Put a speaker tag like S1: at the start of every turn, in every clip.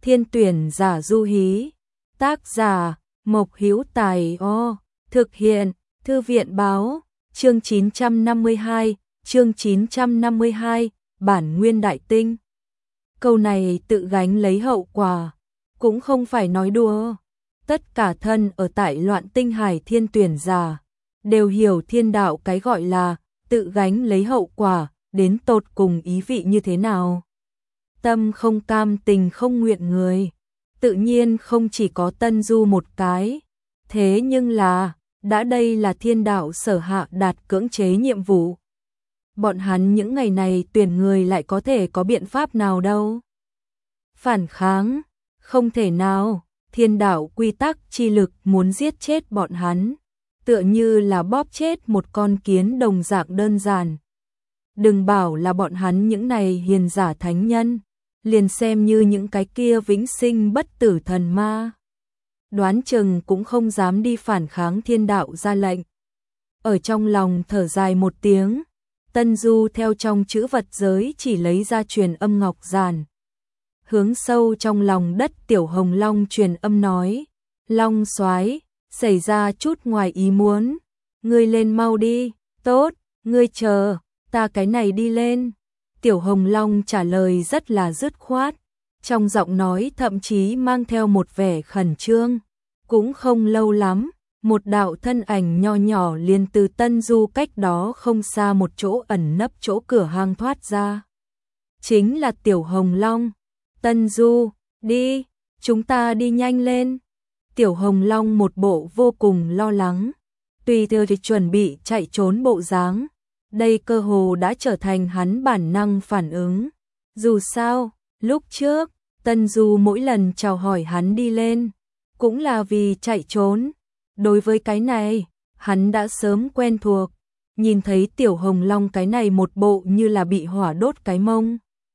S1: Thiên tuyển giả du hí. Tác giả Mộc Hữu Tài. Thực hiện Thư viện báo. Chương 952, bản nguyên đại tinh. Câu này tự gánh lấy hậu quả, cũng không phải nói đùa. Tất cả thân ở tại Loạn Tinh Hải thiên tuyển giả đều hiểu thiên đạo cái gọi là tự gánh lấy hậu quả đến tột cùng ý vị như thế nào. Tâm không cam tình không nguyện người, tự nhiên không chỉ có Tân Du một cái. Thế nhưng là, đã đây là thiên đạo sở hạ đạt cưỡng chế nhiệm vụ. Bọn hắn những ngày này tuyển người lại có thể có biện pháp nào đâu. Phản kháng, không thể nào, thiên đạo quy tắc chi lực muốn giết chết bọn hắn, tựa như là bóp chết một con kiến đồng dạng đơn giản. Đừng bảo là bọn hắn những này hiền giả thánh nhân, liền xem như những cái kia vĩnh sinh bất tử thần ma, đoán chừng cũng không dám đi phản kháng thiên đạo ra lệnh. Ở trong lòng thở dài một tiếng, Tân Du theo trong chữ vật giới chỉ lấy ra truyền âm ngọc giản. Hướng sâu trong lòng đất Tiểu Hồng Long truyền âm nói, Long soái, xảy ra chút ngoài ý muốn, ngươi lên mau đi. Tốt, ngươi chờ, ta cái này đi lên. Tiểu Hồng Long trả lời rất là dứt khoát, trong giọng nói thậm chí mang theo một vẻ khẩn trương. Cũng không lâu lắm, một đạo thân ảnh nho nhỏ liền từ Tân Du cách đó không xa một chỗ ẩn nấp chỗ cửa hang thoát ra. Chính là Tiểu Hồng Long. Tân Du, đi, chúng ta đi nhanh lên. Tiểu Hồng Long một bộ vô cùng lo lắng, tùy theo thì chuẩn bị chạy trốn bộ dáng. Đây cơ hồ đã trở thành hắn bản năng phản ứng. Dù sao, lúc trước, Tân Du mỗi lần chào hỏi hắn đi lên, cũng là vì chạy trốn. Đối với cái này, hắn đã sớm quen thuộc. Nhìn thấy Tiểu Hồng Long cái này một bộ như là bị hỏa đốt cái mông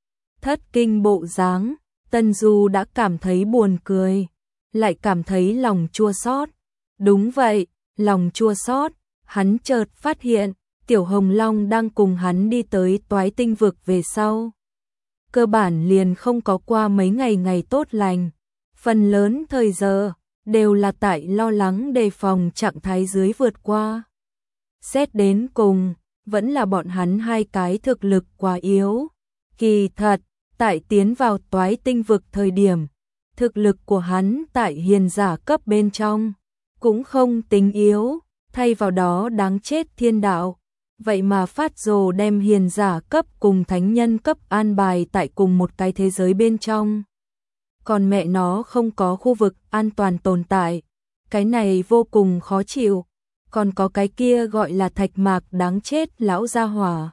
S1: thất kinh bộ dáng, Tân Du đã cảm thấy buồn cười, lại cảm thấy lòng chua xót. Đúng vậy, lòng chua xót. Hắn chợt phát hiện, Tiểu Hồng Long đang cùng hắn đi tới Toái Tinh vực về sau. Cơ bản liền không có qua mấy ngày tốt lành. Phần lớn thời giờ, đều là tại lo lắng đề phòng trạng thái dưới vượt qua. Xét đến cùng, vẫn là bọn hắn hai cái thực lực quá yếu. Kỳ thật, tại tiến vào Toái Tinh vực thời điểm, thực lực của hắn tại hiền giả cấp bên trong, cũng không tính yếu, thay vào đó đáng chết thiên đạo. Vậy mà phát rồ đem hiền giả cấp cùng thánh nhân cấp an bài tại cùng một cái thế giới bên trong. Còn mẹ nó không có khu vực an toàn tồn tại, cái này vô cùng khó chịu. Còn có cái kia gọi là Thạch Mạc đáng chết lão gia hỏa,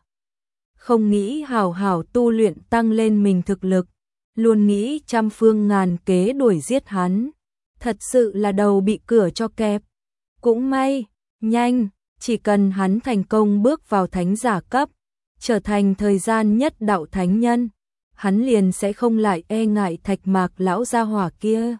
S1: không nghĩ hảo hảo tu luyện tăng lên mình thực lực, luôn nghĩ trăm phương ngàn kế đuổi giết hắn, thật sự là đầu bị cửa cho kẹp. Cũng may, nhanh, chỉ cần hắn thành công bước vào thánh giả cấp, trở thành thời gian nhất đạo thánh nhân, hắn liền sẽ không lại e ngại Thạch Mạc lão gia hỏa kia.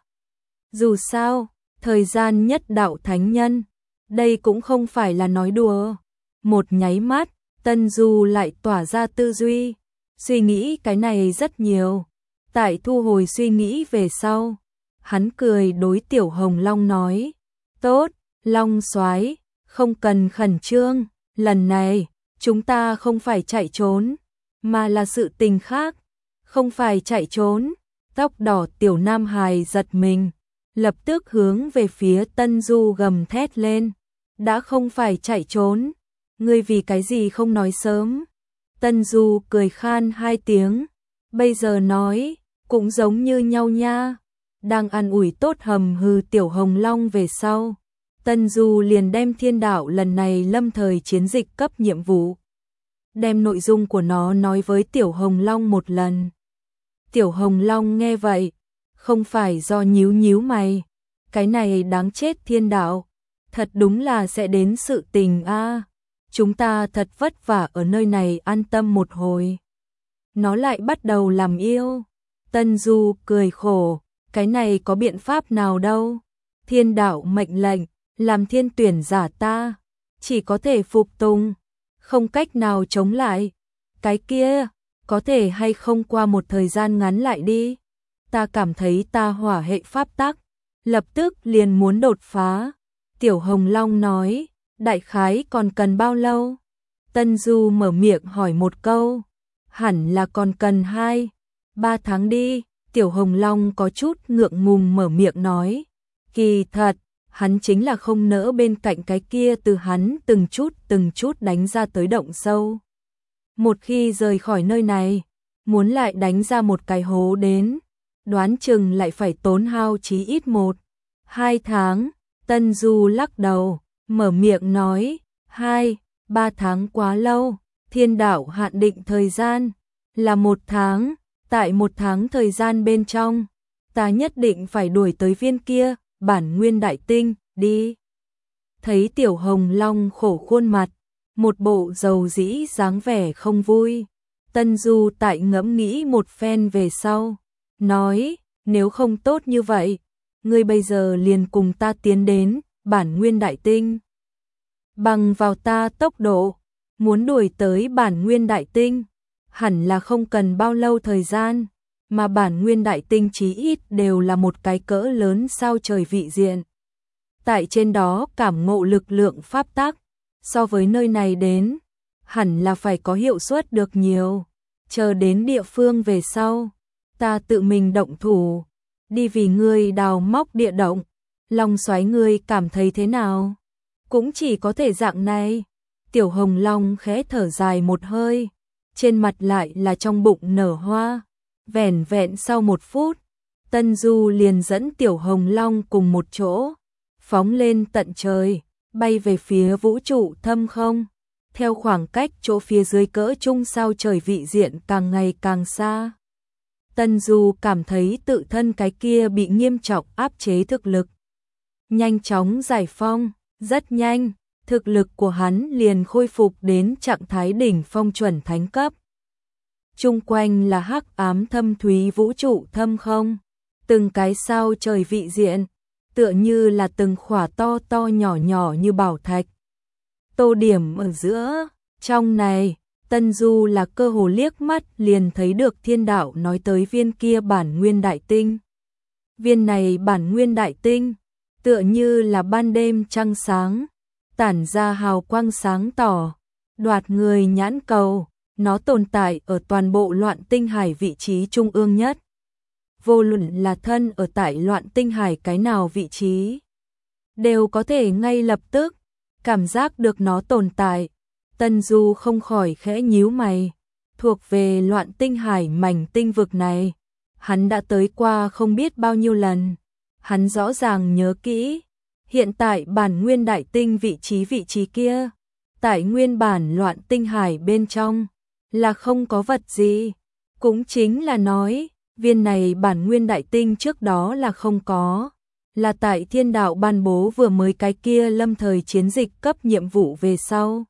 S1: Dù sao, thời gian nhất đạo thánh nhân, đây cũng không phải là nói đùa. Một nháy mắt, Tân Du lại tỏa ra tư duy, suy nghĩ cái này rất nhiều. Tại thu hồi suy nghĩ về sau, hắn cười đối Tiểu Hồng Long nói, tốt, Long soái, không cần khẩn trương, lần này, chúng ta không phải chạy trốn, mà là sự tình khác. Không phải chạy trốn. Tóc đỏ Tiểu Nam Hài giật mình, lập tức hướng về phía Tân Du gầm thét lên, đã không phải chạy trốn, ngươi vì cái gì không nói sớm? Tân Du cười khan hai tiếng, bây giờ nói, cũng giống như nhau nha. Đang an ủi tốt hầm hừ Tiểu Hồng Long về sau, Tân Du liền đem thiên đạo lần này lâm thời chiến dịch cấp nhiệm vụ, đem nội dung của nó nói với Tiểu Hồng Long một lần. Tiểu Hồng Long nghe vậy, không phải do nhíu mày, cái này đáng chết thiên đạo, thật đúng là sẽ đến sự tình a. Chúng ta thật vất vả ở nơi này an tâm một hồi, nó lại bắt đầu làm yêu. Tân Du cười khổ, cái này có biện pháp nào đâu, thiên đạo mệnh lệnh, làm thiên tuyển giả ta, chỉ có thể phục tùng, không cách nào chống lại. Cái kia, có thể hay không qua một thời gian ngắn lại đi. ta cảm thấy ta hỏa hệ pháp tắc, lập tức liền muốn đột phá. Tiểu Hồng Long nói, đại khái còn cần bao lâu? Tân Du mở miệng hỏi một câu, hẳn là còn cần 2-3 tháng đi. Tiểu Hồng Long có chút ngượng ngùng mở miệng nói, kỳ thật, hắn chính là không nỡ bên cạnh cái kia từ hắn từng chút đánh ra tới động sâu. Một khi rời khỏi nơi này, muốn lại đánh ra một cái hố đến, đoán chừng lại phải tốn hao chí ít 1-2 tháng. Tân Du lắc đầu, mở miệng nói, 2-3 tháng quá lâu, thiên đạo hạn định thời gian là 1 tháng, tại 1 tháng thời gian bên trong, ta nhất định phải đuổi tới viên kia, bản nguyên đại tinh, đi. Thấy Tiểu Hồng Long khổ khuôn mặt, một bộ dầu dĩ dáng vẻ không vui, Tân Du tại ngẫm nghĩ một phen về sau, nói, nếu không tốt như vậy, ngươi bây giờ liền cùng ta tiến đến bản nguyên đại tinh. Bằng vào ta tốc độ, muốn đuổi tới bản nguyên đại tinh, hẳn là không cần bao lâu thời gian, mà bản nguyên đại tinh chí ít đều là một cái cỡ lớn sao trời vị diện. Tại trên đó cảm ngộ lực lượng pháp tắc, so với nơi này đến, hẳn là phải có hiệu suất được nhiều. Chờ đến địa phương về sau, ta tự mình động thủ, đi vì ngươi đào móc địa động, Long Soái ngươi cảm thấy thế nào? Cũng chỉ có thể dạng này. Tiểu Hồng Long khẽ thở dài một hơi, trên mặt lại là trong bụng nở hoa. Vẻn vẹn sau 1 phút, Tân Du liền dẫn Tiểu Hồng Long cùng một chỗ, phóng lên tận trời, bay về phía vũ trụ thâm không. Theo khoảng cách chỗ phía dưới cỡ trung sao trời vị diện càng ngày càng xa, Tân Du cảm thấy tự thân cái kia bị nghiêm trọng áp chế thực lực nhanh chóng giải phong, rất nhanh, thực lực của hắn liền khôi phục đến trạng thái đỉnh phong chuẩn thánh cấp. Chung quanh là hắc ám thâm thúy vũ trụ thâm không, từng cái sao trời vị diện, tựa như là từng khỏa to to nhỏ nhỏ như bảo thạch. Tô điểm ở giữa, trong này, Tân Du là cơ hồ liếc mắt liền thấy được thiên đạo nói tới viên kia bản nguyên đại tinh. Viên này bản nguyên đại tinh, tựa như là ban đêm trăng sáng, tản ra hào quang sáng tỏ, đoạt người nhãn cầu, nó tồn tại ở toàn bộ loạn tinh hải vị trí trung ương nhất. Vô luận là thân ở tại loạn tinh hải cái nào vị trí, đều có thể ngay lập tức cảm giác được nó tồn tại. Tân Du không khỏi khẽ nhíu mày, thuộc về loạn tinh hải mảnh tinh vực này, hắn đã tới qua không biết bao nhiêu lần, hắn rõ ràng nhớ kỹ, hiện tại bản nguyên đại tinh vị trí kia, tại nguyên bản loạn tinh hải bên trong, là không có vật gì, cũng chính là nói, viên này bản nguyên đại tinh trước đó là không có, là tại thiên đạo ban bố vừa mới cái kia lâm thời chiến dịch cấp nhiệm vụ về sau.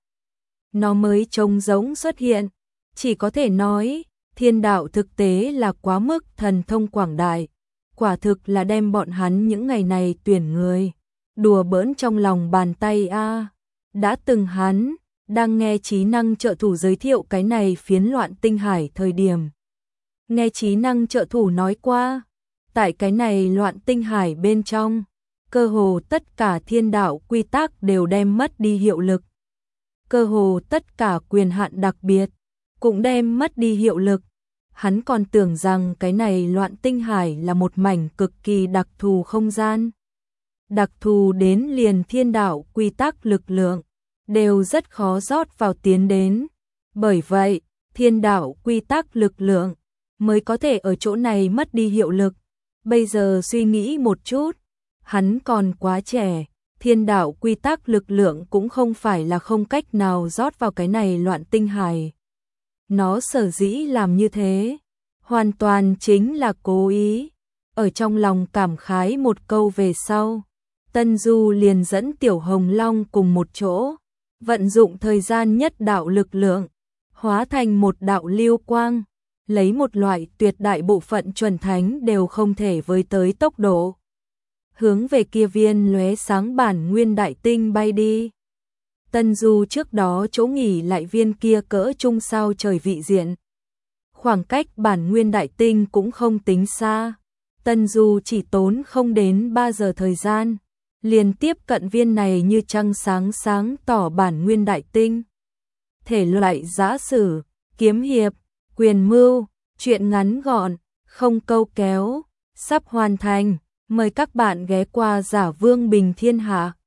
S1: Nó mới trông giống xuất hiện, chỉ có thể nói, thiên đạo thực tế là quá mức thần thông quảng đại, quả thực là đem bọn hắn những ngày này tuyển người, đùa bỡn trong lòng bàn tay a. Đã từng hắn, đang nghe trí năng trợ thủ giới thiệu cái này phiến loạn tinh hải thời điểm. Nghe trí năng trợ thủ nói qua, tại cái này loạn tinh hải bên trong, cơ hồ tất cả thiên đạo quy tắc đều đem mất đi hiệu lực. Cơ hồ tất cả quyền hạn đặc biệt cũng đem mất đi hiệu lực. Hắn còn tưởng rằng cái này loạn tinh hải là một mảnh cực kỳ đặc thù không gian. Đặc thù đến liền thiên đạo quy tắc lực lượng đều rất khó rót vào tiến đến. Bởi vậy, thiên đạo quy tắc lực lượng mới có thể ở chỗ này mất đi hiệu lực. Bây giờ suy nghĩ một chút, hắn còn quá trẻ, thiên đạo quy tắc lực lượng cũng không phải là không cách nào rót vào cái này loạn tinh hải. Nó sở dĩ làm như thế, hoàn toàn chính là cố ý. Ở trong lòng cảm khái một câu về sau, Tân Du liền dẫn Tiểu Hồng Long cùng một chỗ, vận dụng thời gian nhất đạo lực lượng, hóa thành một đạo lưu quang, lấy một loại tuyệt đại bộ phận chuẩn thánh đều không thể với tới tốc độ, hướng về kia viên lóe sáng bản nguyên đại tinh bay đi. Tân Du trước đó chỗ nghỉ lại viên kia cỡ trung sao trời vị diện. Khoảng cách bản nguyên đại tinh cũng không tính xa, Tần Du chỉ tốn không đến 3 giờ thời gian, liền tiếp cận viên này như trăng sáng sáng tỏ bản nguyên đại tinh. Thể loại giã sử, kiếm hiệp, quyền mưu, truyện ngắn gọn, không câu kéo, sắp hoàn thành. Mời các bạn ghé qua Giả Vương Bình Thiên Hạ.